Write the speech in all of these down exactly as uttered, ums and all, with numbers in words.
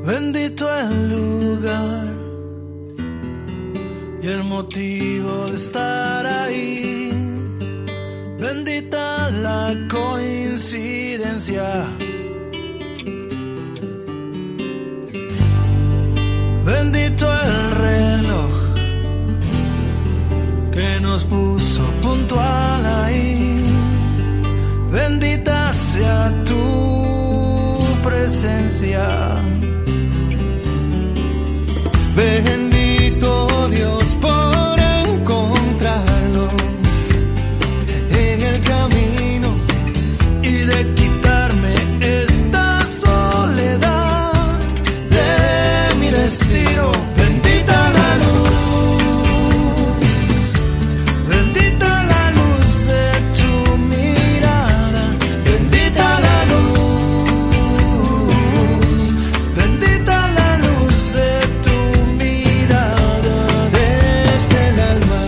Bendito el lugar y el motivo de estar ahí. Bendita la coincidencia. Bendito el reloj que nos puso puntual ahí. Bendita sea tu presencia. Bendito Dios por encontrarnos en el camino y de quitarme esta soledad de mi destino. Bendita la luz, bendita la luz de tu mirada, bendita la luz, bendita la luz de tu mirada desde el alma.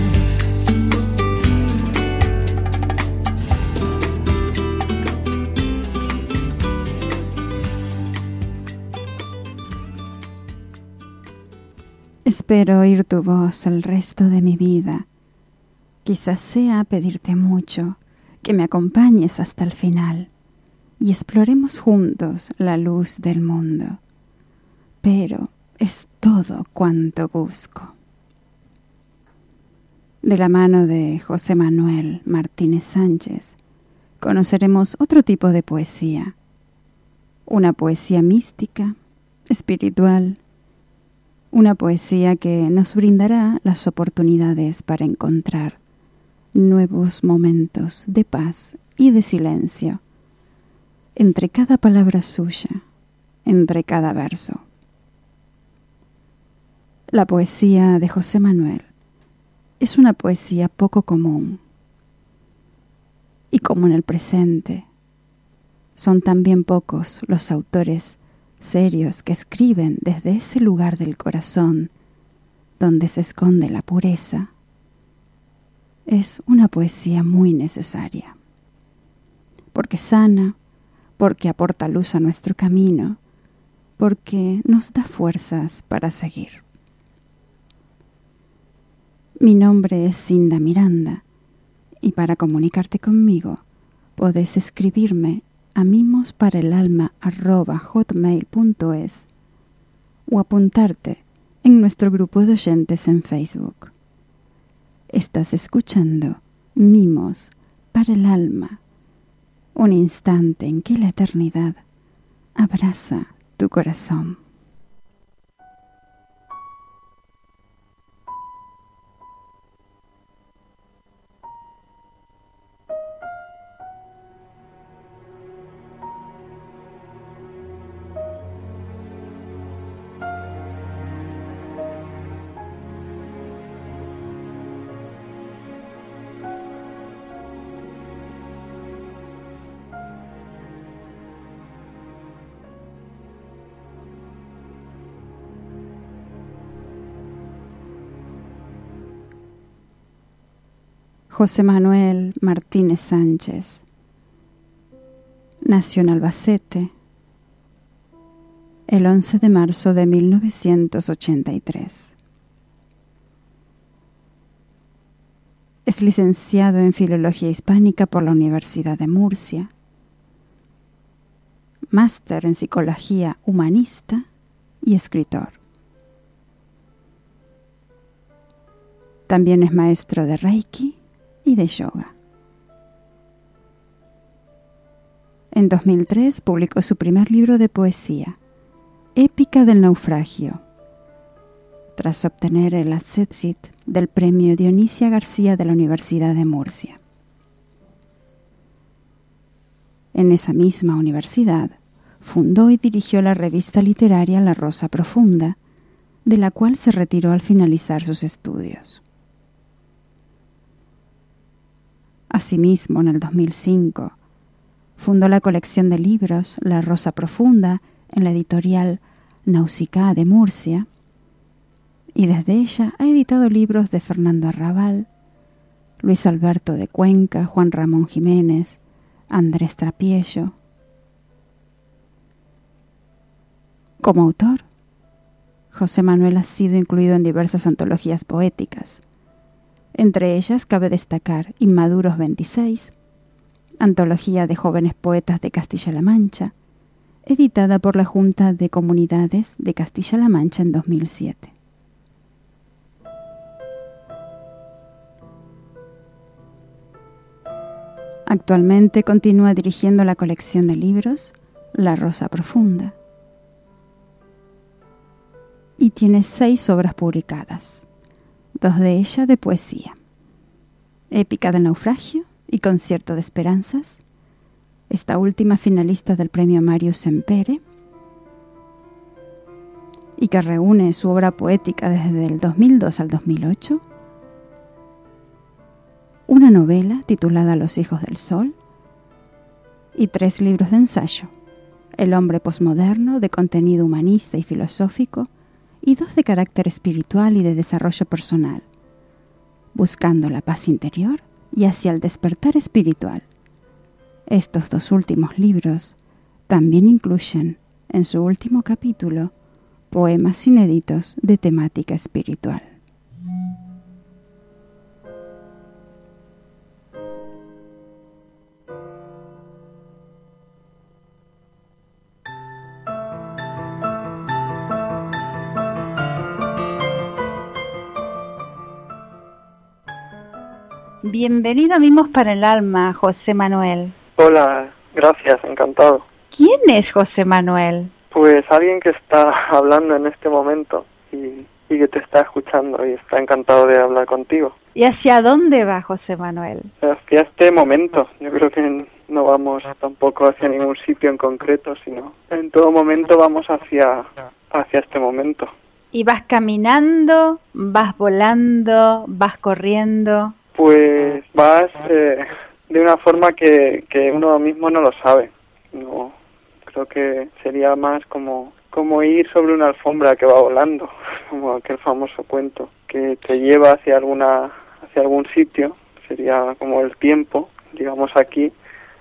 Espero oír tu voz el resto de mi vida. Quizás sea pedirte mucho, que me acompañes hasta el final y exploremos juntos la luz del mundo. Pero es todo cuanto busco. De la mano de José Manuel Martínez Sánchez, conoceremos otro tipo de poesía. Una poesía mística, espiritual, una poesía que nos brindará las oportunidades para encontrar nuevos momentos de paz y de silencio entre cada palabra suya, entre cada verso. La poesía de José Manuel es una poesía poco común. Y como en el presente, son también pocos los autores serios que escriben desde ese lugar del corazón donde se esconde la pureza, es una poesía muy necesaria, porque sana, porque aporta luz a nuestro camino, porque nos da fuerzas para seguir. Mi nombre es Cinda Miranda y para comunicarte conmigo podés escribirme a mimosparaelalma arroba hotmail punto es o apuntarte en nuestro grupo de oyentes en Facebook. Estás escuchando Mimos para el Alma, un instante en que la eternidad abraza tu corazón. José Manuel Martínez Sánchez nació en Albacete el once de marzo de mil novecientos ochenta y tres. Es licenciado en Filología Hispánica por la Universidad de Murcia, máster en Psicología Humanista y escritor. También es maestro de Reiki y de yoga. En dos mil tres publicó su primer libro de poesía, Épica del naufragio, tras obtener el Accessit del Premio Dionisia García de la Universidad de Murcia. En esa misma universidad fundó y dirigió la revista literaria La Rosa Profunda, de la cual se retiró al finalizar sus estudios. Asimismo, en el dos mil cinco, fundó la colección de libros La Rosa Profunda en la editorial Nausicaa de Murcia, y desde ella ha editado libros de Fernando Arrabal, Luis Alberto de Cuenca, Juan Ramón Jiménez, Andrés Trapiello. Como autor, José Manuel ha sido incluido en diversas antologías poéticas. Entre ellas cabe destacar Inmaduros veintiséis, antología de jóvenes poetas de Castilla-La Mancha, editada por la Junta de Comunidades de Castilla-La Mancha en dos mil siete. Actualmente continúa dirigiendo la colección de libros La Rosa Profunda y tiene seis obras publicadas, dos de ellas de poesía: Épica del Naufragio y Concierto de Esperanzas, esta última finalista del premio Marius Sempere, y que reúne su obra poética desde el dos mil dos al dos mil ocho, una novela titulada Los Hijos del Sol y tres libros de ensayo: El hombre posmoderno, de contenido humanista y filosófico, y dos de carácter espiritual y de desarrollo personal, Buscando la paz interior y Hacia el despertar espiritual. Estos dos últimos libros también incluyen, en su último capítulo, poemas inéditos de temática espiritual. Bienvenido a Mimos para el Alma, José Manuel. Hola, gracias, encantado. ¿Quién es José Manuel? Pues alguien que está hablando en este momento y, y que te está escuchando y está encantado de hablar contigo. ¿Y hacia dónde va José Manuel? Hacia este momento. Yo creo que no vamos tampoco hacia ningún sitio en concreto, sino en todo momento vamos hacia, hacia este momento. ¿Y vas caminando, vas volando, vas corriendo? Pues vas eh, de una forma que, que uno mismo no lo sabe. No, creo que sería más como, como ir sobre una alfombra que va volando, como aquel famoso cuento que te lleva hacia alguna hacia algún sitio. Sería como el tiempo, digamos aquí,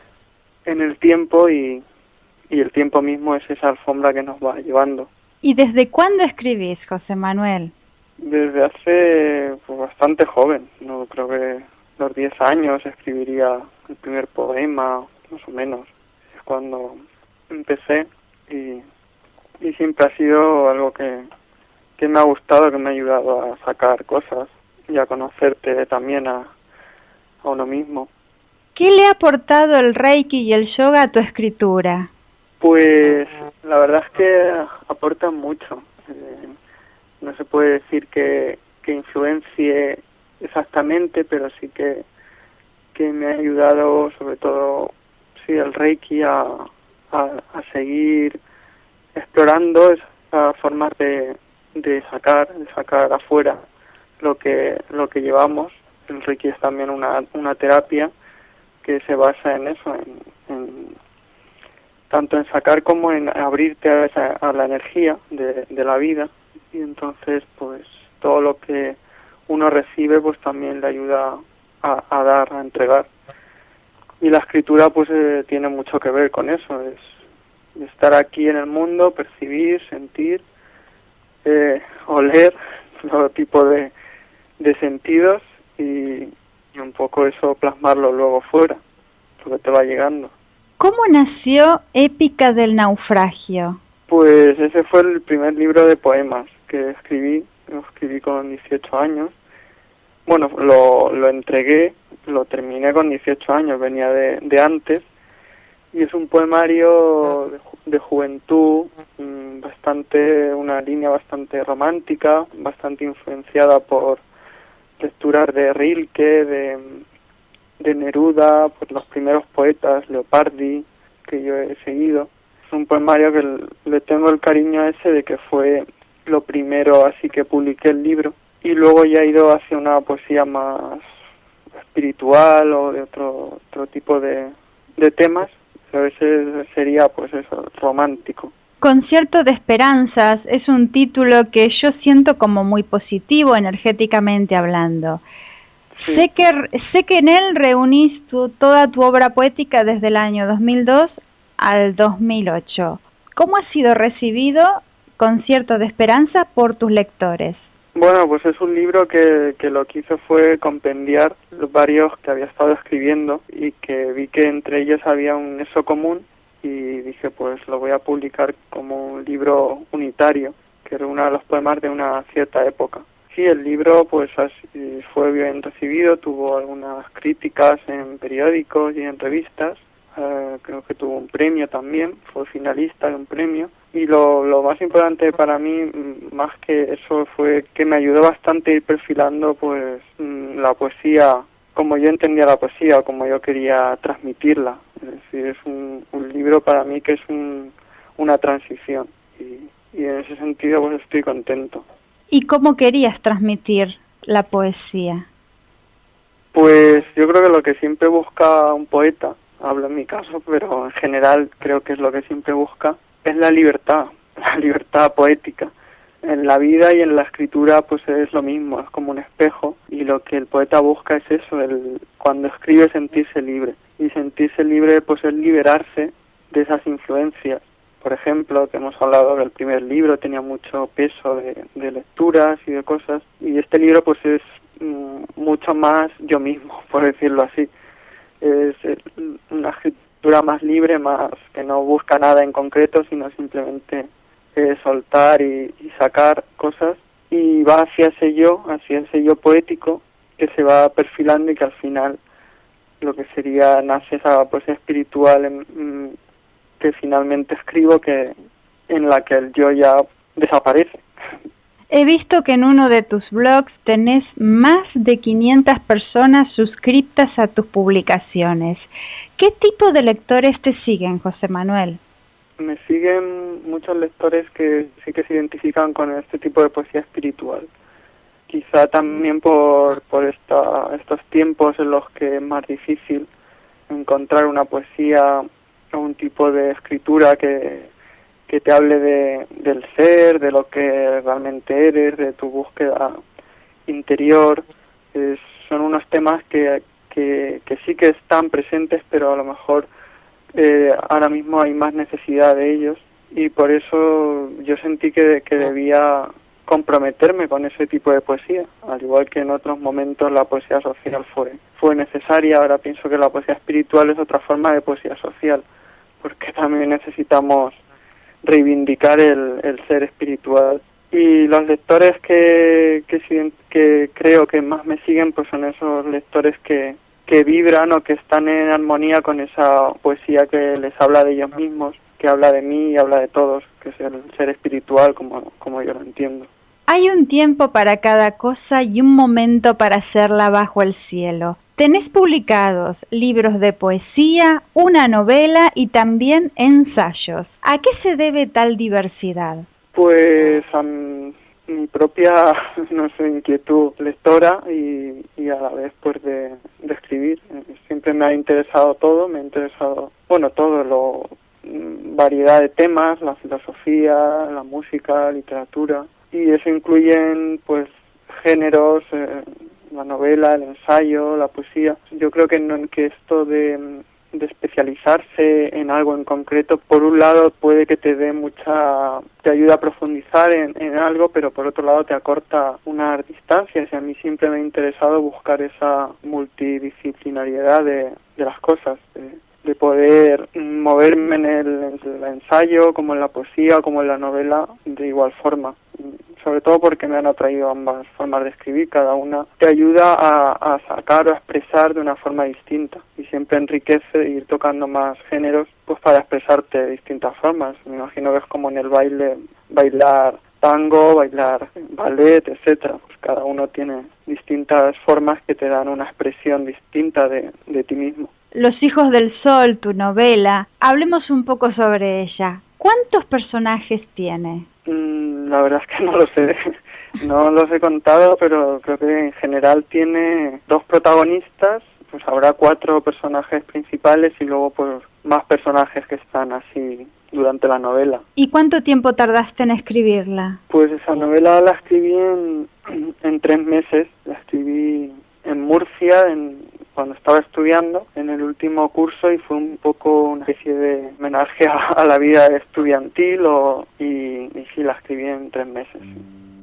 en el tiempo y, y el tiempo mismo es esa alfombra que nos va llevando. ¿Y desde cuándo escribís, José Manuel? Desde hace pues, bastante joven, no creo que los diez años escribiría el primer poema, más o menos, es cuando empecé y, y siempre ha sido algo que, que me ha gustado, que me ha ayudado a sacar cosas y a conocerte también a, a uno mismo. ¿Qué le ha aportado el Reiki y el yoga a tu escritura? Pues la verdad es que aportan mucho. Eh, no se puede decir que, que influencie exactamente, pero sí que, que me ha ayudado sobre todo sí el Reiki a, a, a seguir explorando esas formas de, de sacar, de sacar afuera lo que, lo que llevamos. El Reiki es también una, una terapia que se basa en eso, en, en tanto en sacar como en abrirte a, esa, a la energía de, de la vida. Y entonces pues todo lo que uno recibe pues también le ayuda a, a dar, a entregar. Y la escritura pues eh, tiene mucho que ver con eso, es estar aquí en el mundo, percibir, sentir, eh, oler todo tipo de, de sentidos y, y un poco eso plasmarlo luego fuera, lo que te va llegando. ¿Cómo nació Épica del Naufragio? Pues ese fue el primer libro de poemas que escribí, lo escribí con dieciocho años. Bueno, lo, lo entregué, lo terminé con dieciocho años, venía de, de antes, y es un poemario de, ju de juventud, mmm, bastante, una línea bastante romántica, bastante influenciada por lecturas de Rilke, de, de Neruda, por los primeros poetas, Leopardi, que yo he seguido. Es un poemario que le tengo el cariño ese de que fue lo primero así que publiqué el libro, y luego ya he ido hacia una poesía más espiritual o de otro otro tipo de, de temas, a veces sería pues eso, romántico. Concierto de Esperanzas es un título que yo siento como muy positivo energéticamente hablando. Sí. Sé que sé que en él reunís tu, toda tu obra poética desde el año dos mil dos al dos mil ocho. ¿Cómo ha sido recibido Concierto de Esperanza por tus lectores? Bueno, pues es un libro que, que lo que hizo fue compendiar los varios que había estado escribiendo y que vi que entre ellos había un nexo común y dije, pues lo voy a publicar como un libro unitario, que reúna los poemas de una cierta época. Sí, el libro pues así fue bien recibido, tuvo algunas críticas en periódicos y en revistas, uh, creo que tuvo un premio también, fue finalista de un premio, y lo, lo más importante para mí, más que eso, fue que me ayudó bastante a ir perfilando pues la poesía, como yo entendía la poesía, o como yo quería transmitirla. Es decir, es un, un libro para mí que es un, una transición, y, y en ese sentido pues estoy contento. ¿Y cómo querías transmitir la poesía? Pues yo creo que lo que siempre busca un poeta, hablo en mi caso, pero en general creo que es lo que siempre busca, es la libertad, la libertad poética. En la vida y en la escritura pues es lo mismo, es como un espejo, y lo que el poeta busca es eso, el, cuando escribe sentirse libre, y sentirse libre pues es liberarse de esas influencias. Por ejemplo, que hemos hablado del primer libro, tenía mucho peso de, de lecturas y de cosas, y este libro pues es mm, mucho más yo mismo, por decirlo así. Es, es una escritura más libre, más que no busca nada en concreto, sino simplemente eh, soltar y, y sacar cosas, y va hacia ese yo, hacia ese yo poético que se va perfilando y que al final lo que sería, nace esa poesía espiritual en, mm, que finalmente escribo, que en la que el yo ya desaparece. He visto que en uno de tus blogs tenés más de quinientas personas suscriptas a tus publicaciones. ¿Qué tipo de lectores te siguen, José Manuel? Me siguen muchos lectores que sí que se identifican con este tipo de poesía espiritual. Quizá también por, por esta, estos tiempos en los que es más difícil encontrar una poesía o un tipo de escritura que, que te hable de, del ser, de lo que realmente eres, de tu búsqueda interior. Es, son unos temas que, que, que sí que están presentes, pero a lo mejor eh, ahora mismo hay más necesidad de ellos, y por eso yo sentí que, que debía comprometerme con ese tipo de poesía, al igual que en otros momentos la poesía social fue, fue necesaria. Ahora pienso que la poesía espiritual es otra forma de poesía social, porque también necesitamos reivindicar el, el ser espiritual. Y los lectores que, que, que creo que más me siguen pues son esos lectores que, que vibran o que están en armonía con esa poesía que les habla de ellos mismos, que habla de mí y habla de todos, que es el ser espiritual como, como yo lo entiendo. Hay un tiempo para cada cosa y un momento para hacerla bajo el cielo. Tenés publicados libros de poesía, una novela y también ensayos. ¿A qué se debe tal diversidad? Pues a mi, mi propia, no sé, inquietud lectora y, y a la vez pues de, de escribir. Siempre me ha interesado todo, me ha interesado, bueno, todo, lo variedad de temas, la filosofía, la música, la literatura, y eso incluyen pues géneros, eh, la novela, el ensayo, la poesía. Yo creo que, no, que esto de, de especializarse en algo en concreto, por un lado puede que te dé mucha, te ayuda a profundizar en, en algo, pero por otro lado te acorta unas distancias, y a mí siempre me ha interesado buscar esa multidisciplinariedad de, de las cosas, de, de poder moverme en el, en el ensayo, como en la poesía, como en la novela, de igual forma. Sobre todo porque me han atraído ambas formas de escribir, cada una te ayuda a, a sacar o a expresar de una forma distinta, y siempre enriquece ir tocando más géneros pues para expresarte de distintas formas. Me imagino que es como en el baile, bailar tango, bailar ballet, etcétera. Pues cada uno tiene distintas formas que te dan una expresión distinta de, de ti mismo. Los hijos del sol, tu novela, hablemos un poco sobre ella. ¿Cuántos personajes tiene? Mm, la verdad es que no lo sé, no los he contado, pero creo que en general tiene dos protagonistas, pues habrá cuatro personajes principales y luego pues más personajes que están así durante la novela. ¿Y cuánto tiempo tardaste en escribirla? Pues esa novela la escribí en, en tres meses, la escribí en Murcia, en cuando estaba estudiando en el último curso, y fue un poco una especie de homenaje a, a la vida estudiantil o, y, y sí, la escribí en tres meses. Sí.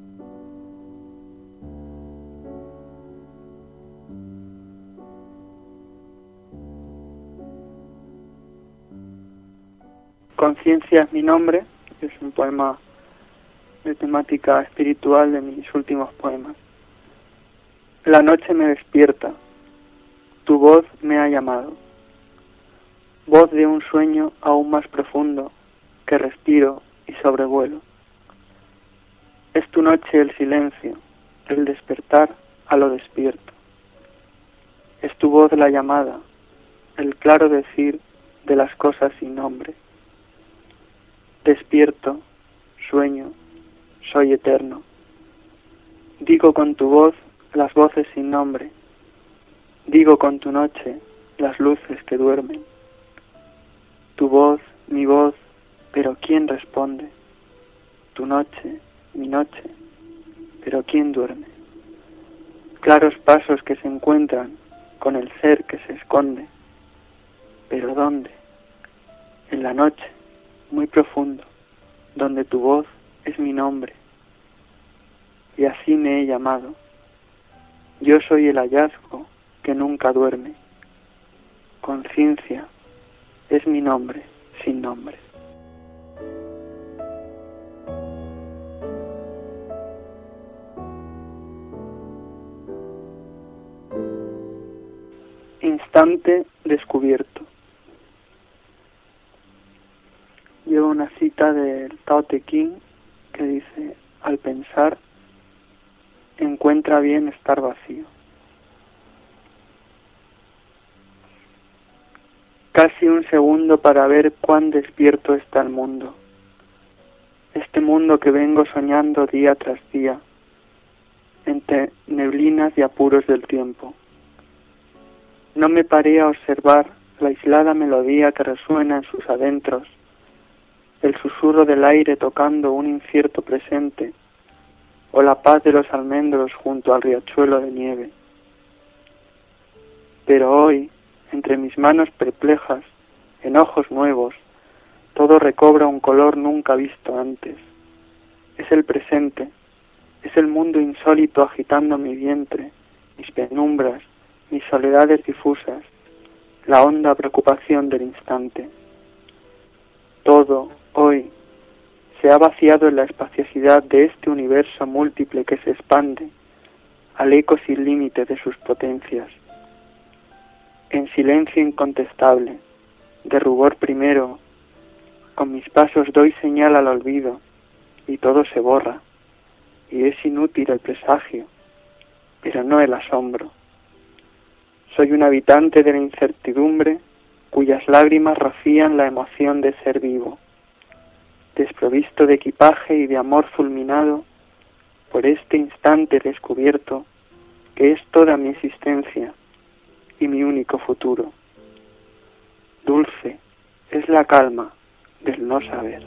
Conciencia es mi nombre, es un poema de temática espiritual de mis últimos poemas. La noche me despierta, tu voz me ha llamado, voz de un sueño aún más profundo que respiro y sobrevuelo. Es tu noche el silencio, el despertar a lo despierto. Es tu voz la llamada, el claro decir de las cosas sin nombre. Despierto, sueño, soy eterno. Digo con tu voz las voces sin nombre. Digo con tu noche las luces que duermen. Tu voz, mi voz, pero ¿quién responde? Tu noche, mi noche, pero ¿quién duerme? Claros pasos que se encuentran con el ser que se esconde. ¿Pero dónde? En la noche, muy profundo, donde tu voz es mi nombre. Y así me he llamado. Yo soy el hallazgo que nunca duerme. Conciencia es mi nombre sin nombre. Instante descubierto. Llevo una cita del Tao Te Ching que dice: al pensar, encuentra bien estar vacío. Casi un segundo para ver cuán despierto está el mundo. Este mundo que vengo soñando día tras día, entre neblinas y apuros del tiempo. No me paré a observar la aislada melodía que resuena en sus adentros, el susurro del aire tocando un incierto presente, o la paz de los almendros junto al riachuelo de nieve. Pero hoy, entre mis manos perplejas, en ojos nuevos, todo recobra un color nunca visto antes. Es el presente, es el mundo insólito agitando mi vientre, mis penumbras, mis soledades difusas, la honda preocupación del instante. Todo, hoy, se ha vaciado en la espaciosidad de este universo múltiple que se expande, al eco sin límite de sus potencias. En silencio incontestable, de rubor primero, con mis pasos doy señal al olvido, y todo se borra, y es inútil el presagio, pero no el asombro. Soy un habitante de la incertidumbre, cuyas lágrimas rocían la emoción de ser vivo, desprovisto de equipaje y de amor fulminado, por este instante descubierto, que es toda mi existencia y mi único futuro. Dulce es la calma del no saber.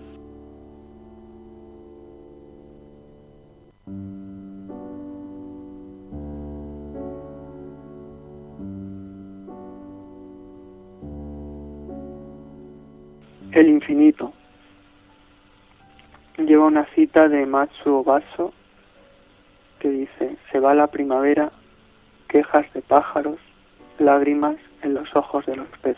El infinito. Lleva una cita de Matsuo Baso que dice: se va la primavera, quejas de pájaros, lágrimas en los ojos de los peces.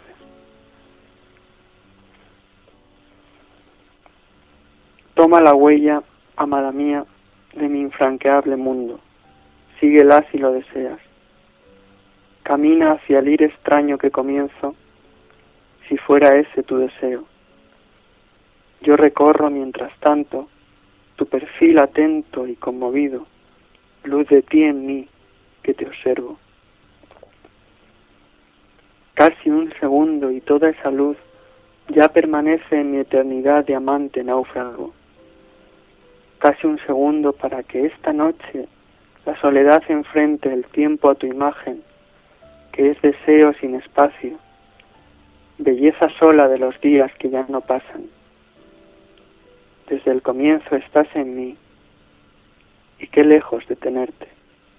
Toma la huella, amada mía, de mi infranqueable mundo. Síguela si lo deseas. Camina hacia el ir extraño que comienzo, si fuera ese tu deseo. Yo recorro mientras tanto tu perfil atento y conmovido, luz de ti en mí que te observo. Casi un segundo y toda esa luz ya permanece en mi eternidad de amante náufrago. Casi un segundo para que esta noche la soledad enfrente el tiempo a tu imagen, que es deseo sin espacio, belleza sola de los días que ya no pasan. Desde el comienzo estás en mí, y qué lejos de tenerte.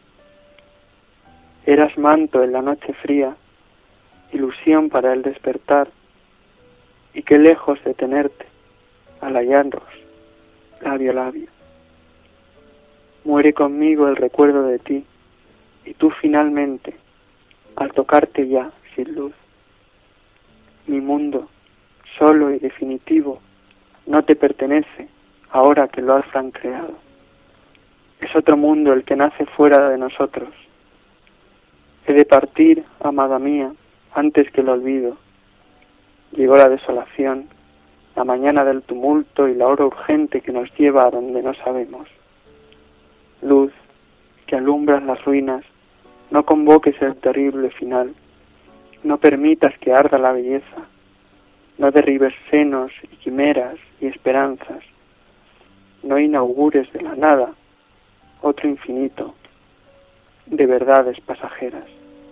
Eras manto en la noche fría, ilusión para el despertar, y qué lejos de tenerte, al hallarnos, labio a labio. Muere conmigo el recuerdo de ti, y tú finalmente, al tocarte ya sin luz. Mi mundo, solo y definitivo, no te pertenece ahora que lo has creado. Es otro mundo el que nace fuera de nosotros. He de partir, amada mía, antes que el olvido. Llegó la desolación, la mañana del tumulto y la hora urgente que nos lleva a donde no sabemos. Luz, que alumbras las ruinas, no convoques el terrible final. No permitas que arda la belleza. No derribes senos y quimeras y esperanzas. No inaugures de la nada otro infinito de verdades pasajeras.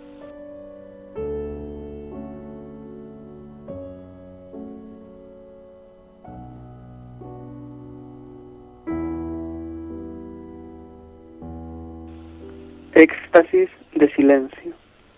Éxtasis de silencio.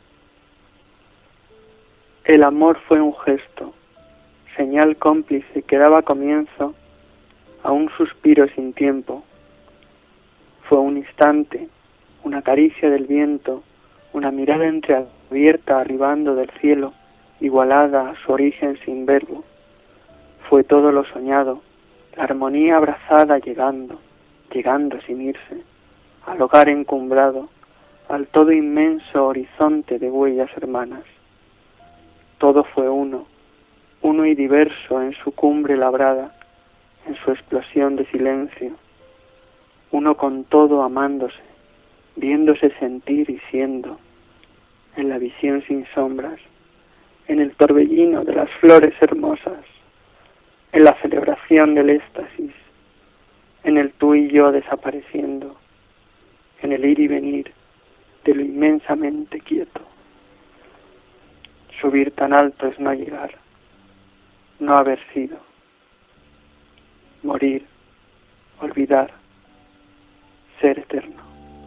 El amor fue un gesto, señal cómplice que daba comienzo a un suspiro sin tiempo. Fue un instante, una caricia del viento, una mirada entreabierta arribando del cielo, igualada a su origen sin verbo. Fue todo lo soñado, la armonía abrazada llegando, llegando sin irse, al hogar encumbrado, al todo inmenso horizonte de huellas hermanas. Todo fue uno, uno y diverso en su cumbre labrada, en su explosión de silencio, uno con todo amándose, viéndose sentir y siendo, en la visión sin sombras, en el torbellino de las flores hermosas, en la celebración del éxtasis, en el tú y yo desapareciendo, en el ir y venir de lo inmensamente quieto. Subir tan alto es no llegar, no haber sido. Morir, olvidar, ser eterno.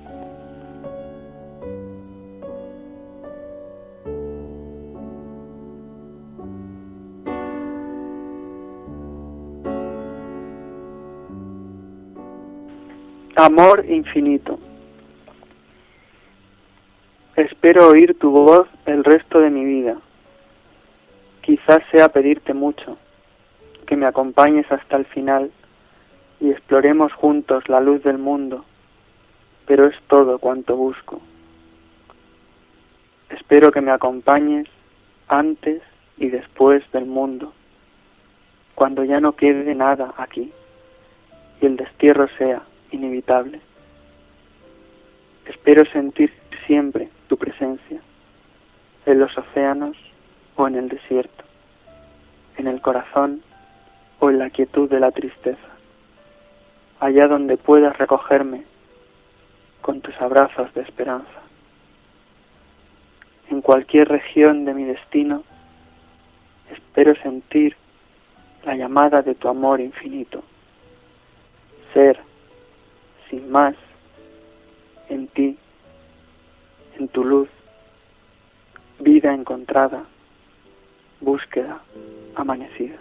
Amor infinito. Espero oír tu voz el resto de mi vida. Quizás sea pedirte mucho, que me acompañes hasta el final y exploremos juntos la luz del mundo, pero es todo cuanto busco. Espero que me acompañes antes y después del mundo, cuando ya no quede nada aquí y el destierro sea inevitable. Espero sentir siempre tu presencia, en los océanos o en el desierto, en el corazón o en la quietud de la tristeza, allá donde puedas recogerme con tus abrazos de esperanza. En cualquier región de mi destino, espero sentir la llamada de tu amor infinito, ser, sin más, en ti, en tu luz, vida encontrada, búsqueda amanecida.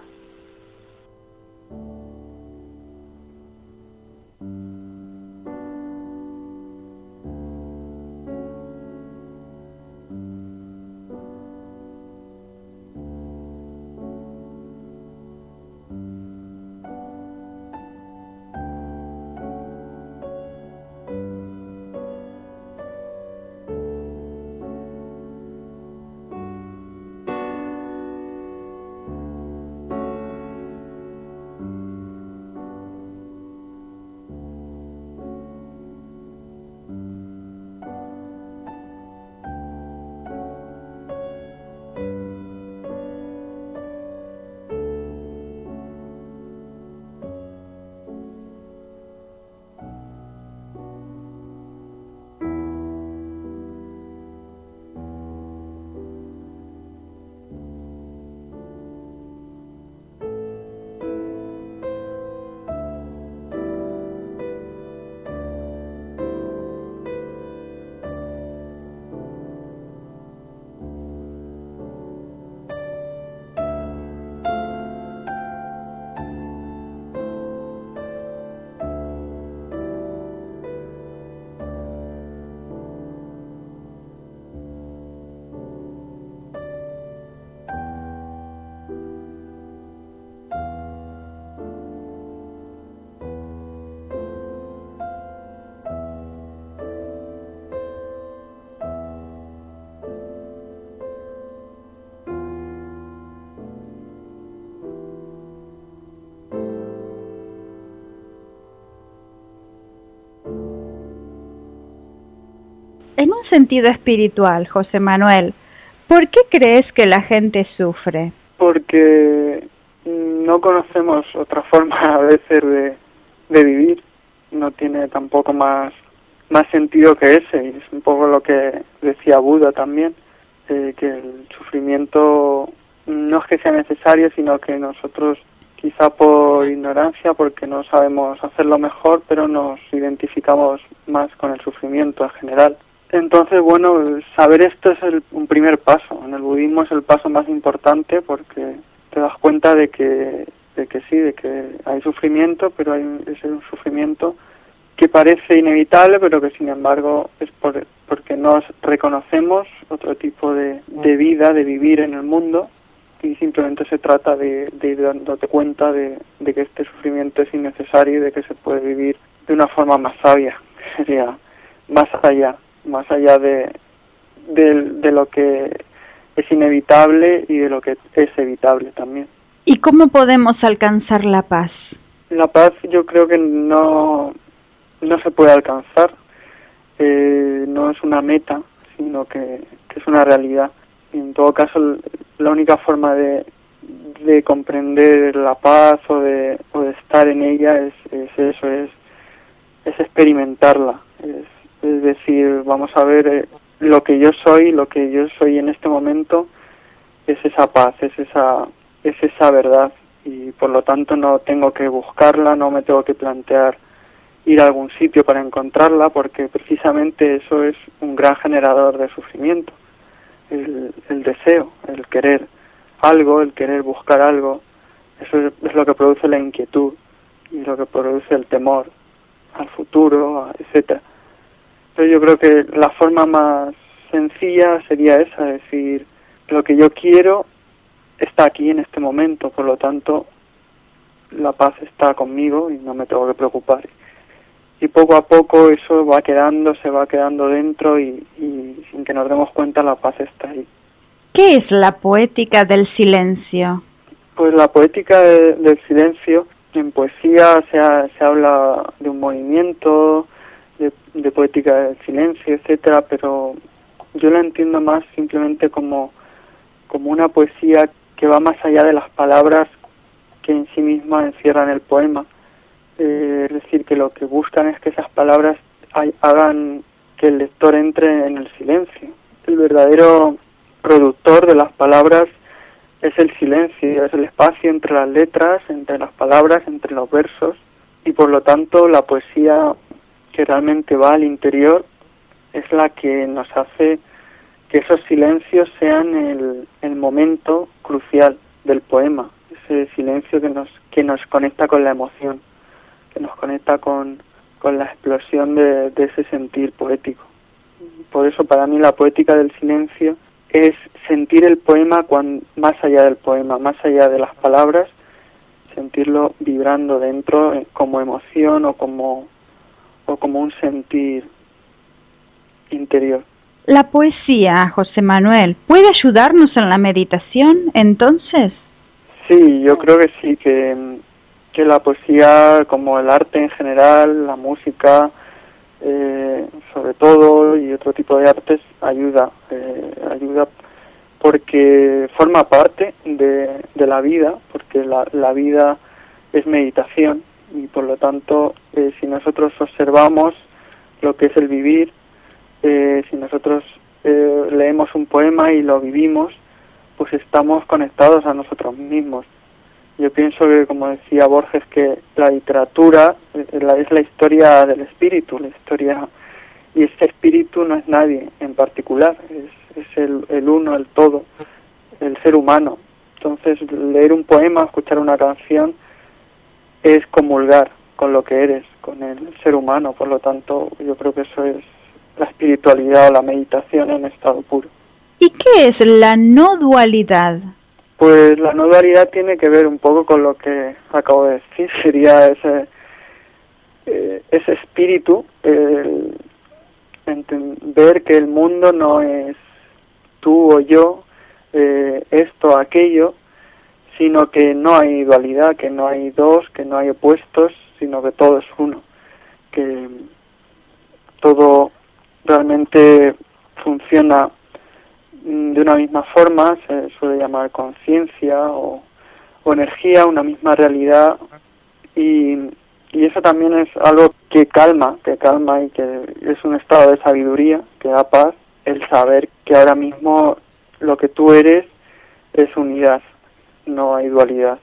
En un sentido espiritual, José Manuel, ¿por qué crees que la gente sufre? Porque no conocemos otra forma a veces de, de vivir. No tiene tampoco más, más sentido que ese. Y es un poco lo que decía Buda también, eh, que el sufrimiento no es que sea necesario, sino que nosotros, quizá por ignorancia, porque no sabemos hacerlo mejor, pero nos identificamos más con el sufrimiento en general. Entonces, bueno, saber esto es el, un primer paso. En el budismo es el paso más importante porque te das cuenta de que, de que sí, de que hay sufrimiento, pero hay es un sufrimiento que parece inevitable, pero que sin embargo es por, porque no reconocemos otro tipo de, de vida, de vivir en el mundo, y simplemente se trata de, de ir dándote cuenta de, de que este sufrimiento es innecesario y de que se puede vivir de una forma más sabia, que sería más allá, más allá de, de, de lo que es inevitable y de lo que es evitable también. ¿Y cómo podemos alcanzar la paz? La paz yo creo que no, no se puede alcanzar, eh, no es una meta, sino que, que es una realidad. Y en todo caso, la única forma de, de comprender la paz o de, o de estar en ella es, es eso, es, es experimentarla. Es, es decir, vamos a ver, eh, lo que yo soy, lo que yo soy en este momento es esa paz, es esa, es esa verdad. Y por lo tanto no tengo que buscarla, no me tengo que plantear ir a algún sitio para encontrarla, porque precisamente eso es un gran generador de sufrimiento. El, el deseo, el querer algo, el querer buscar algo, eso es, es lo que produce la inquietud y lo que produce el temor al futuro, etcétera. Entonces yo creo que la forma más sencilla sería esa, es decir, lo que yo quiero está aquí en este momento, por lo tanto la paz está conmigo y no me tengo que preocupar. Y poco a poco eso va quedando, se va quedando dentro y, y sin que nos demos cuenta la paz está ahí. ¿Qué es la poética del silencio? Pues la poética de, del silencio, en poesía se, ha, se habla de un movimiento, de, de poética del silencio, etcétera, pero yo la entiendo más simplemente como, como una poesía que va más allá de las palabras que en sí mismas encierran el poema. Eh, es decir, que lo que buscan es que esas palabras hay, hagan que el lector entre en el silencio. El verdadero productor de las palabras es el silencio, es el espacio entre las letras, entre las palabras, entre los versos, y por lo tanto la poesía que realmente va al interior es la que nos hace que esos silencios sean el, el momento crucial del poema, ese silencio que nos, que nos conecta con la emoción, que nos conecta con, con la explosión de, de ese sentir poético. Por eso para mí la poética del silencio es sentir el poema cuando, más allá del poema, más allá de las palabras, sentirlo vibrando dentro eh, como emoción o como, o como un sentir interior. La poesía, José Manuel, ¿puede ayudarnos en la meditación entonces? Sí, yo creo que sí, que... que la poesía, como el arte en general, la música, eh, sobre todo, y otro tipo de artes, ayuda, eh, ayuda porque forma parte de, de la vida, porque la, la vida es meditación, y por lo tanto, eh, si nosotros observamos lo que es el vivir, eh, si nosotros eh, leemos un poema y lo vivimos, pues estamos conectados a nosotros mismos. Yo pienso que, como decía Borges, que la literatura es la, es la historia del espíritu, la historia, y ese espíritu no es nadie en particular, es, es el, el uno, el todo, el ser humano. Entonces, leer un poema, escuchar una canción, es comulgar con lo que eres, con el ser humano. Por lo tanto, yo creo que eso es la espiritualidad o la meditación en estado puro. ¿Y qué es la no dualidad? Pues la no dualidad tiene que ver un poco con lo que acabo de decir, sería ese eh, ese espíritu, el ver que el mundo no es tú o yo, eh, esto o aquello, sino que no hay dualidad, que no hay dos, que no hay opuestos, sino que todo es uno, que todo realmente funciona de una misma forma, se suele llamar conciencia o, o energía, una misma realidad, y, y eso también es algo que calma, que calma y que es un estado de sabiduría, que da paz, el saber que ahora mismo lo que tú eres es unidad, no hay dualidad.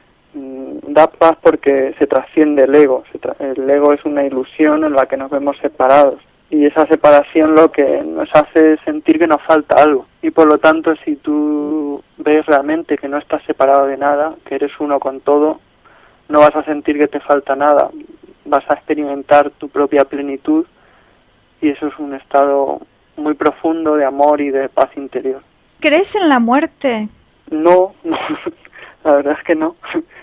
Da paz porque se trasciende el ego, se tra- el ego es una ilusión en la que nos vemos separados, y esa separación lo que nos hace sentir que nos falta algo, y por lo tanto si tú ves realmente que no estás separado de nada, que eres uno con todo, no vas a sentir que te falta nada, vas a experimentar tu propia plenitud, y eso es un estado muy profundo de amor y de paz interior. ¿Crees en la muerte? No, no, la verdad es que no.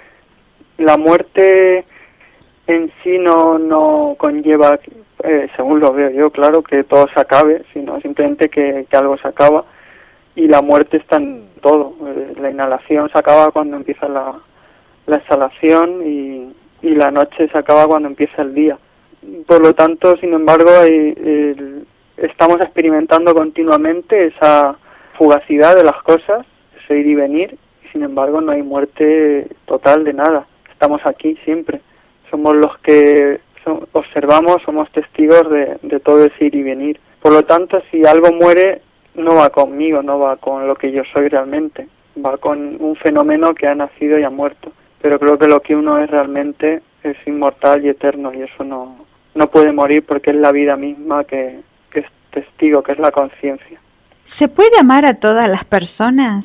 La muerte en sí no, no conlleva, eh, según lo veo yo, claro, que todo se acabe, sino simplemente que, que algo se acaba, y la muerte está en todo. Eh, la inhalación se acaba cuando empieza la, la exhalación, y, y la noche se acaba cuando empieza el día. Por lo tanto, sin embargo, hay, el, estamos experimentando continuamente esa fugacidad de las cosas, ese ir y venir, y sin embargo no hay muerte total de nada. Estamos aquí siempre. Somos los que son, observamos, somos testigos de, de todo ese ir y venir. Por lo tanto, si algo muere, no va conmigo, no va con lo que yo soy realmente. Va con un fenómeno que ha nacido y ha muerto. Pero creo que lo que uno es realmente es inmortal y eterno, y eso no, no puede morir porque es la vida misma que, que es testigo, que es la conciencia. ¿Se puede amar a todas las personas?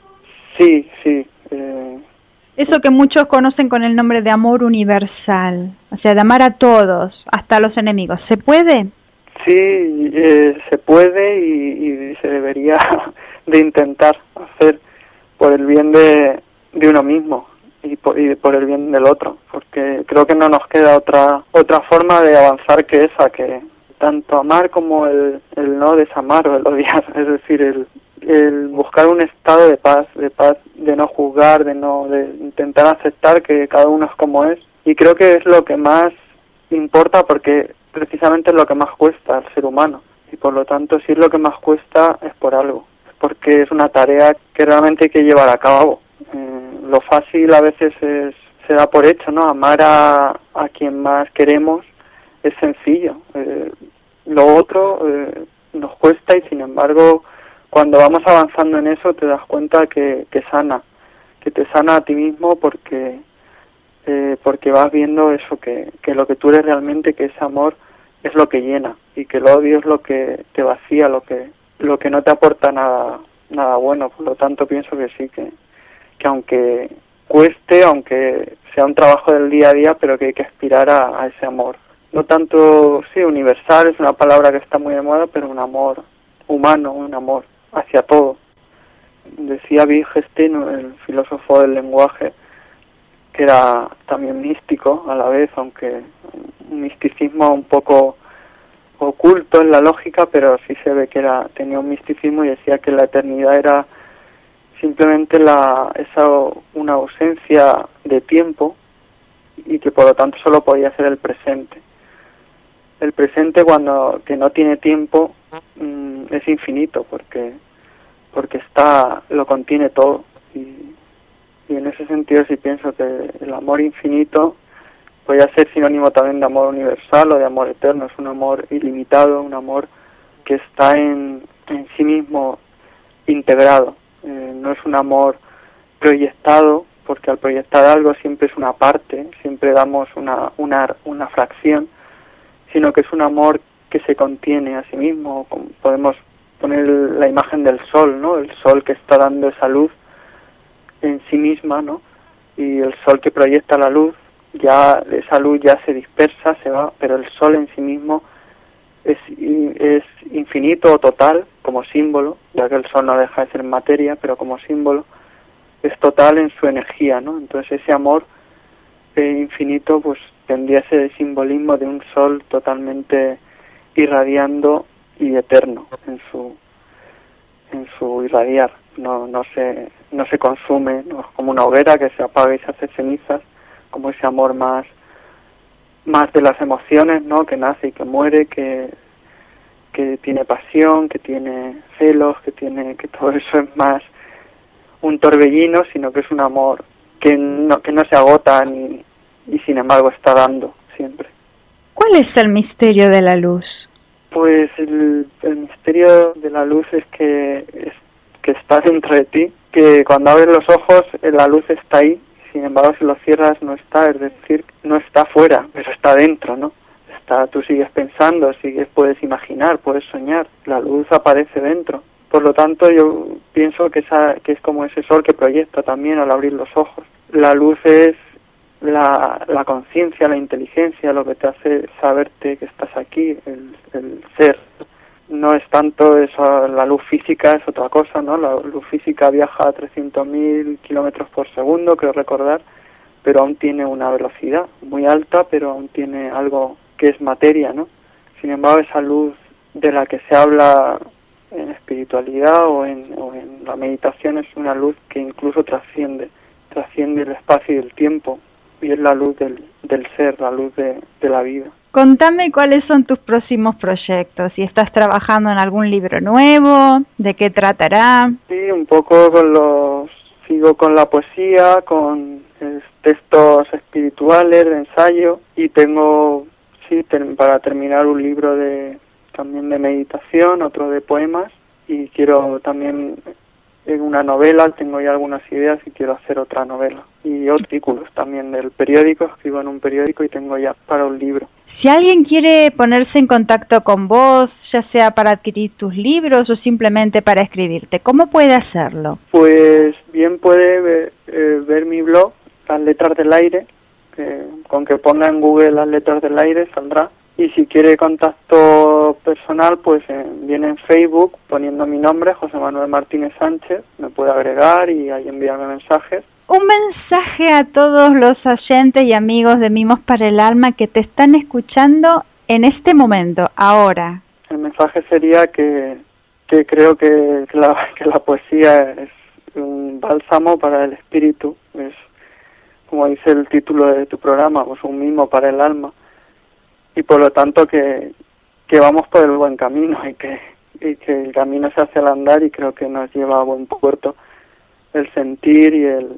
Sí, sí. Eh, Eso que muchos conocen con el nombre de amor universal, o sea, de amar a todos, hasta a los enemigos. ¿Se puede? Sí, eh, se puede y, y se debería de intentar hacer por el bien de, de uno mismo y por, y por el bien del otro, porque creo que no nos queda otra otra forma de avanzar que esa, que tanto amar como el, el no desamar o el odiar, es decir, el el buscar un estado de paz, de paz, de no juzgar, de no, de intentar aceptar que cada uno es como es, y creo que es lo que más importa porque precisamente es lo que más cuesta al ser humano, y por lo tanto si es lo que más cuesta es por algo, es porque es una tarea que realmente hay que llevar a cabo. Eh, lo fácil a veces es, se da por hecho, ¿no? Amar a, a quien más queremos es sencillo, eh, lo otro eh, nos cuesta, y sin embargo cuando vamos avanzando en eso te das cuenta que, que sana, que te sana a ti mismo porque eh, porque vas viendo eso, que, que lo que tú eres realmente, que ese amor es lo que llena, y que el odio es lo que te vacía, lo que lo que no te aporta nada nada bueno. Por lo tanto pienso que sí, que, que aunque cueste, aunque sea un trabajo del día a día, pero que hay que aspirar a, a ese amor. No tanto, sí, universal, es una palabra que está muy de moda, pero un amor humano, un amor hacia todo. Decía Wittgenstein, el filósofo del lenguaje, que era también místico a la vez, aunque un misticismo un poco oculto en la lógica, pero sí se ve que era tenía un misticismo, y decía que la eternidad era simplemente la esa una ausencia de tiempo, y que por lo tanto solo podía ser el presente. El presente, cuando que no tiene tiempo, mmm, es infinito, porque porque está lo contiene todo, y, y en ese sentido sí pienso que el amor infinito puede ser sinónimo también de amor universal o de amor eterno. Es un amor ilimitado, un amor que está en, en sí mismo integrado. Eh, no es un amor proyectado, porque al proyectar algo siempre es una parte, siempre damos una, una, una fracción, sino que es un amor que se contiene a sí mismo. Como podemos poner la imagen del sol, ¿no? El sol que está dando esa luz en sí misma, ¿no? Y el sol que proyecta la luz, ya esa luz ya se dispersa, se va, pero el sol en sí mismo es, es infinito o total como símbolo, ya que el sol no deja de ser materia, pero como símbolo es total en su energía, ¿no? Entonces ese amor eh, infinito pues tendría ese simbolismo de un sol totalmente irradiando y eterno en su en su irradiar. No no se no se consume, no es como una hoguera que se apaga y se hace cenizas, como ese amor más más de las emociones, ¿no? Que nace y que muere, que que tiene pasión, que tiene celos, que tiene que todo eso es más un torbellino, sino que es un amor que no que no se agota ni y sin embargo está dando siempre. ¿Cuál es el misterio de la luz? Pues el, el misterio de la luz es que es, que está dentro de ti, que cuando abres los ojos la luz está ahí, sin embargo si los cierras no está, es decir, no está fuera, pero está dentro, ¿no? Está, tú sigues pensando, sigues, puedes imaginar, puedes soñar, la luz aparece dentro. Por lo tanto, yo pienso que, esa, que es como ese sol que proyecta también al abrir los ojos. La luz es la, la conciencia, la inteligencia, lo que te hace saberte que estás aquí, el, el ser. No es tanto eso, la luz física es otra cosa, ¿no? La luz física viaja a trescientos mil kilómetros por segundo, creo recordar, pero aún tiene una velocidad muy alta, pero aún tiene algo que es materia, ¿no? Sin embargo, esa luz de la que se habla en espiritualidad o en, o en la meditación es una luz que incluso trasciende, trasciende el espacio y el tiempo, y es la luz del, del ser, la luz de, de la vida. Contame cuáles son tus próximos proyectos, si estás trabajando en algún libro nuevo, de qué tratará. Sí, un poco con los, sigo con la poesía, con eh, textos espirituales, de ensayo, y tengo, sí, ter, para terminar un libro de también de meditación, otro de poemas, y quiero también en una novela, tengo ya algunas ideas y quiero hacer otra novela. Y artículos también del periódico, escribo en un periódico y tengo ya para un libro. Si alguien quiere ponerse en contacto con vos, ya sea para adquirir tus libros o simplemente para escribirte, ¿cómo puede hacerlo? Pues bien puede ver, eh, ver mi blog, Las Letras del Aire, eh, con que ponga en Google Las Letras del Aire saldrá. Y si quiere contacto personal, pues eh, viene en Facebook poniendo mi nombre, José Manuel Martínez Sánchez, me puede agregar y ahí enviarme mensajes. Un mensaje a todos los oyentes y amigos de Mimos para el Alma que te están escuchando en este momento, ahora. El mensaje sería que, que creo que, que, la, que la poesía es un bálsamo para el espíritu, es como dice el título de tu programa, pues un mimo para el alma. Y por lo tanto que, que vamos por el buen camino y que, y que el camino se hace al andar y creo que nos lleva a buen puerto el sentir y el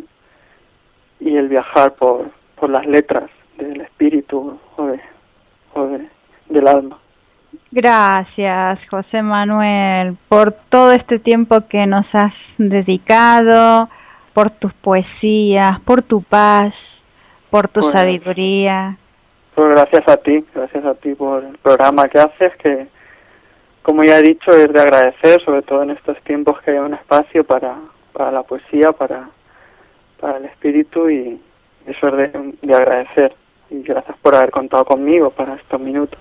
y el viajar por, por las letras del espíritu o, de, o de, del alma. Gracias, José Manuel, por todo este tiempo que nos has dedicado, por tus poesías, por tu paz, por tu Bueno, sabiduría. Pues gracias a ti, gracias a ti por el programa que haces, que como ya he dicho es de agradecer, sobre todo en estos tiempos que hay un espacio para, para la poesía, para, para el espíritu, y eso es de, de agradecer. Y gracias por haber contado conmigo para estos minutos.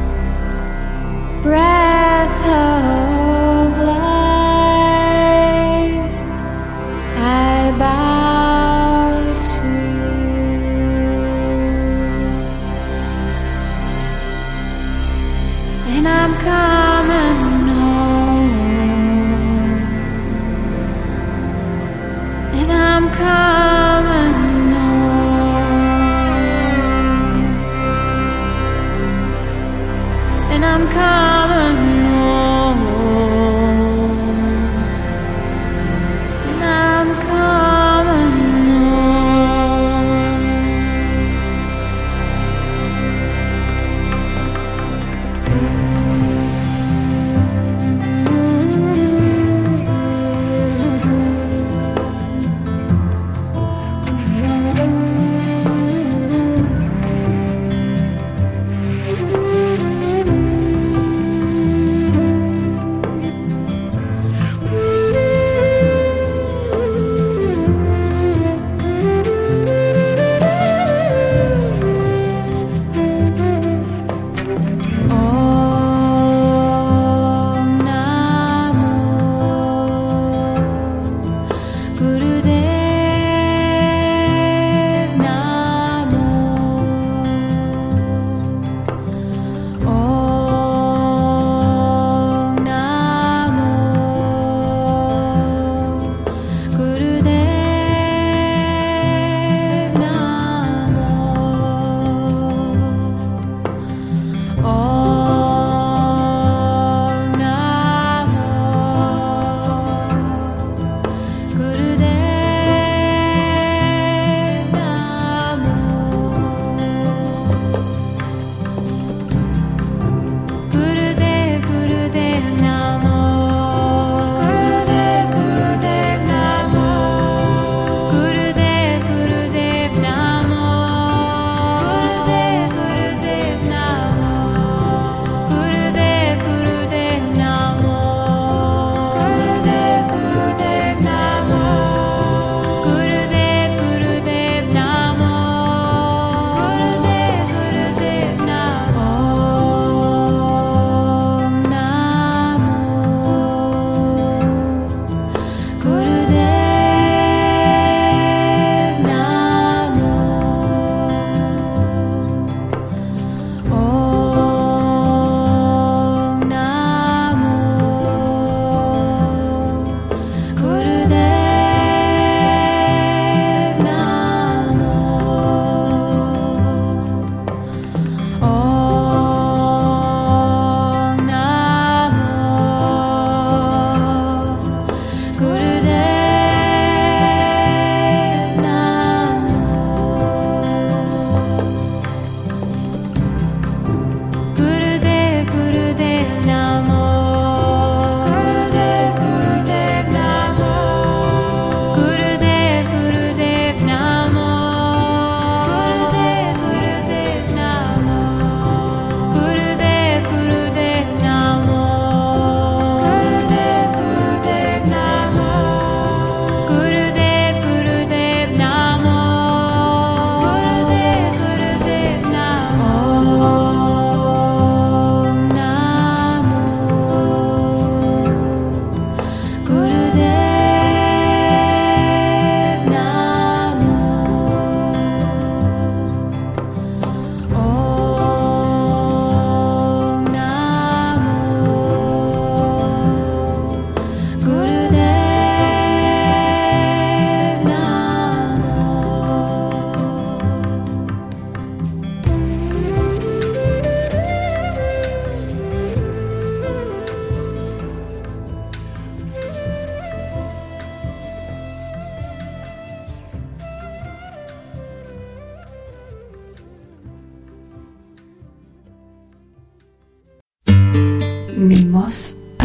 Breath of life.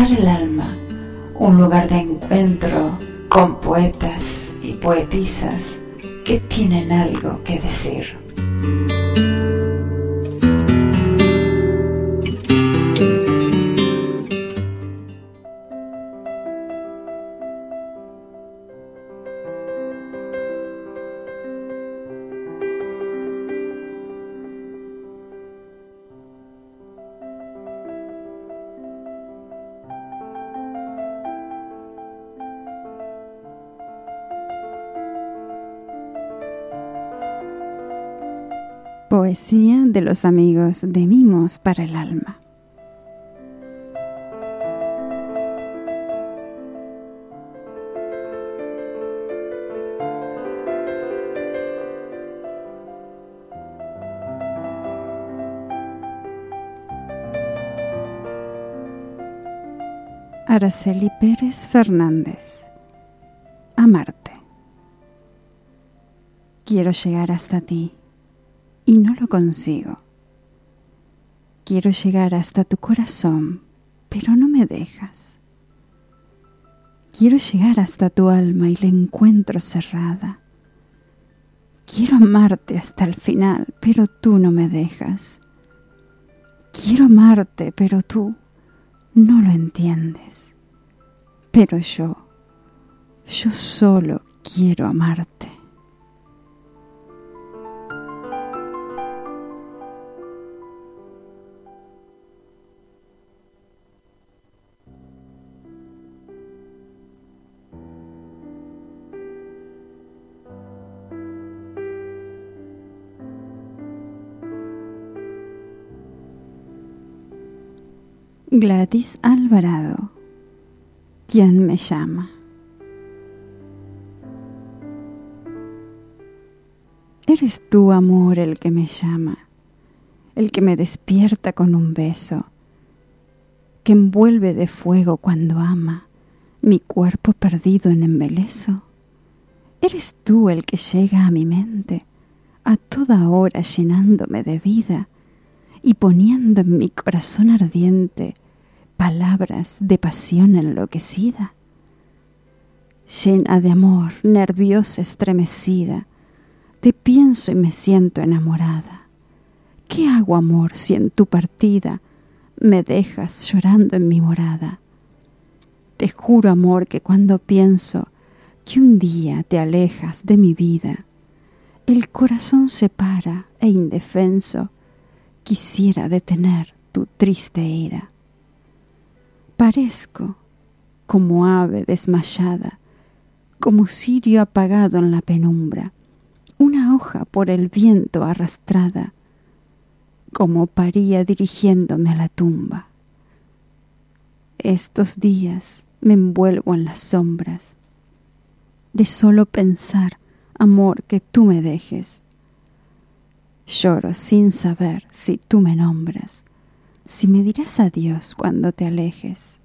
para el alma, un lugar de encuentro con poetas y poetisas que tienen algo que decir. Poesía de los amigos de Mimos para el alma. Araceli Pérez Fernández. Amarte. Quiero llegar hasta ti y no lo consigo. Quiero llegar hasta tu corazón, pero no me dejas. Quiero llegar hasta tu alma y la encuentro cerrada. Quiero amarte hasta el final, pero tú no me dejas. Quiero amarte, pero tú no lo entiendes. Pero yo, yo solo quiero amarte. Gladys Alvarado. ¿Quién me llama? Eres tú, amor, el que me llama, el que me despierta con un beso, que envuelve de fuego cuando ama mi cuerpo perdido en embeleso. Eres tú el que llega a mi mente a toda hora llenándome de vida y poniendo en mi corazón ardiente palabras de pasión enloquecida. Llena de amor, nerviosa, estremecida, te pienso y me siento enamorada. ¿Qué hago, amor, si en tu partida me dejas llorando en mi morada? Te juro, amor, que cuando pienso que un día te alejas de mi vida, el corazón se para e indefenso quisiera detener tu triste ira. Parezco como ave desmayada, como cirio apagado en la penumbra, una hoja por el viento arrastrada, como paría dirigiéndome a la tumba. Estos días me envuelvo en las sombras, de solo pensar, amor, que tú me dejes. Lloro sin saber si tú me nombras, si me dirás adiós cuando te alejes.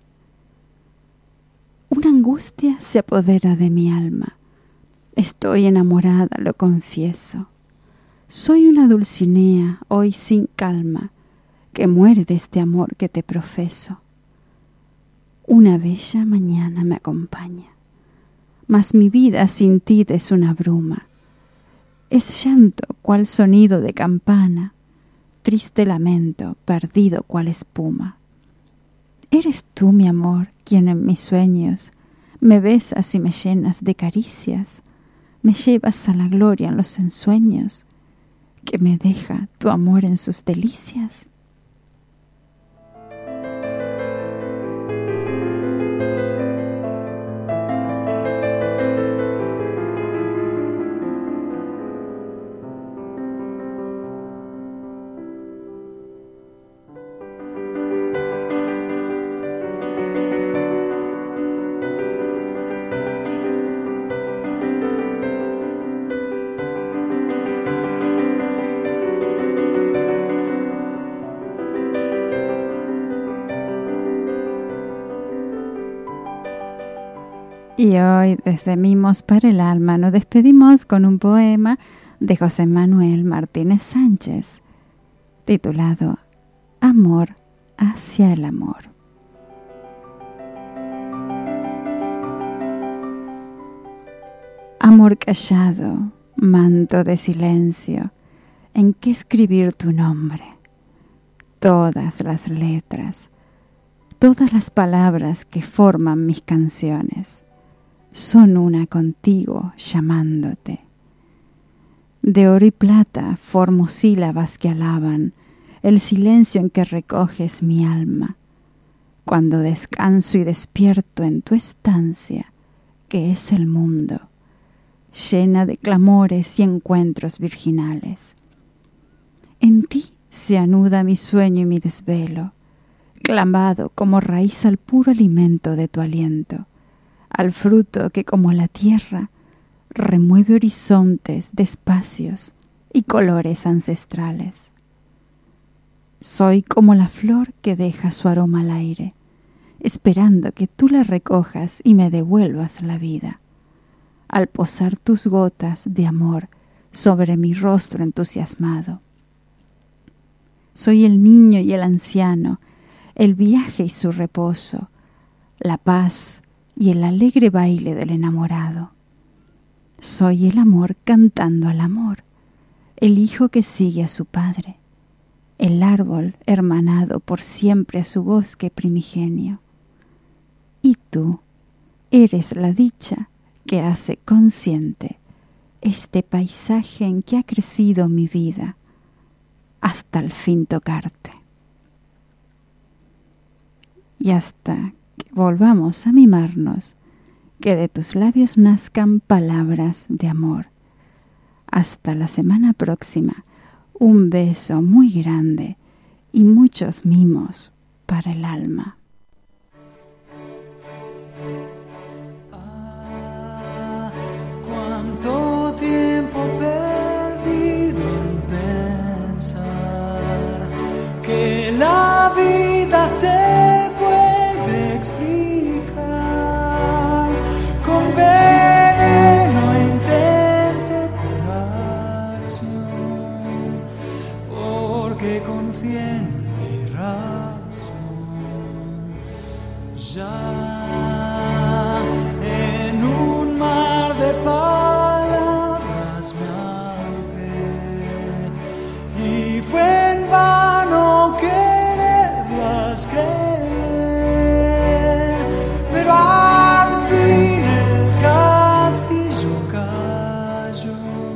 Una angustia se apodera de mi alma. Estoy enamorada, lo confieso. Soy una Dulcinea hoy sin calma, que muere de este amor que te profeso. Una bella mañana me acompaña, mas mi vida sin ti es una bruma. Es llanto cual sonido de campana, triste lamento, perdido cual espuma. Eres tú, mi amor, quien en mis sueños me besas y me llenas de caricias, me llevas a la gloria en los ensueños, que me deja tu amor en sus delicias. Y hoy, desde Mimos para el Alma, nos despedimos con un poema de José Manuel Martínez Sánchez, titulado Amor hacia el amor. Amor callado, manto de silencio, en que escribir tu nombre. Todas las letras, todas las palabras que forman mis canciones, son una contigo llamándote. De oro y plata formo sílabas que alaban el silencio en que recoges mi alma, cuando descanso y despierto en tu estancia, que es el mundo, llena de clamores y encuentros virginales. En ti se anuda mi sueño y mi desvelo, clavado como raíz al puro alimento de tu aliento, al fruto que como la tierra remueve horizontes de espacios y colores ancestrales. Soy como la flor que deja su aroma al aire, esperando que tú la recojas y me devuelvas la vida, al posar tus gotas de amor sobre mi rostro entusiasmado. Soy el niño y el anciano, el viaje y su reposo, la paz y el alegre baile del enamorado. Soy el amor cantando al amor, el hijo que sigue a su padre, el árbol hermanado por siempre a su bosque primigenio. Y tú eres la dicha que hace consciente este paisaje en que ha crecido mi vida, hasta el fin tocarte. Y hasta que volvamos a mimarnos, que de tus labios nazcan palabras de amor. Hasta la semana próxima, un beso muy grande y muchos mimos para el alma. Ah, cuánto tiempo perdido en pensar que la vida se puede explicar con veneno, intente curación, porque confié en mi razón. Ya en un mar de palabras me ahogué y fue en vano quererlas creer, pero al fin el castillo cayó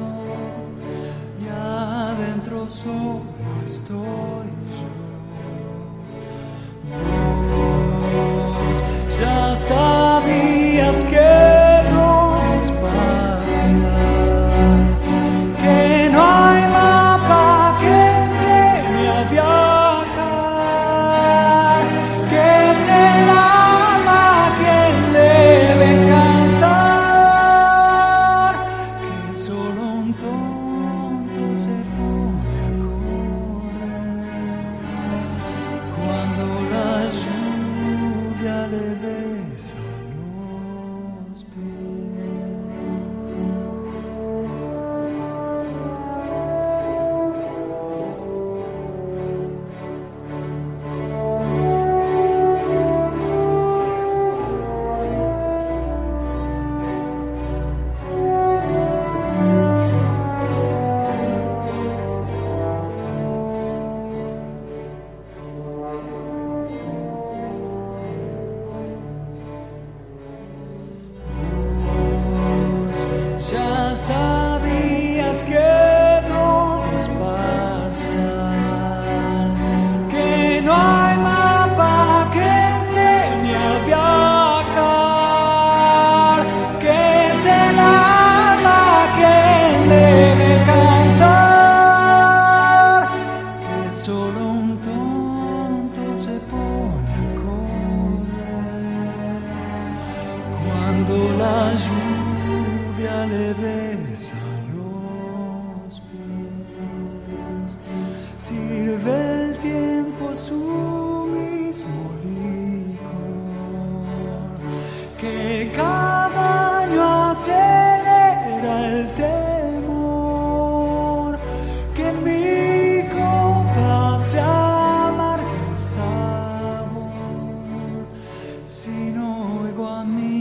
y adentro solo estoy yo. Vos ya sabías que todo es parcial, que no hay mapa que enseñe a viajar, que es el alma quien debe cantar, que solo un tonto se pone a correr cuando la lluvia le besa los pies. Vos ya sabías que todo es parcial, que no hay mapa que enseñe a viajar, que es el alma quien debe cantar, que solo un tonto se pone a correr cuando la lluvia le besa los pies. Sirve el tiempo su mismo licor, que cada año acelera el temor, que en mi copa se amarga el sabor, si no oigo a mí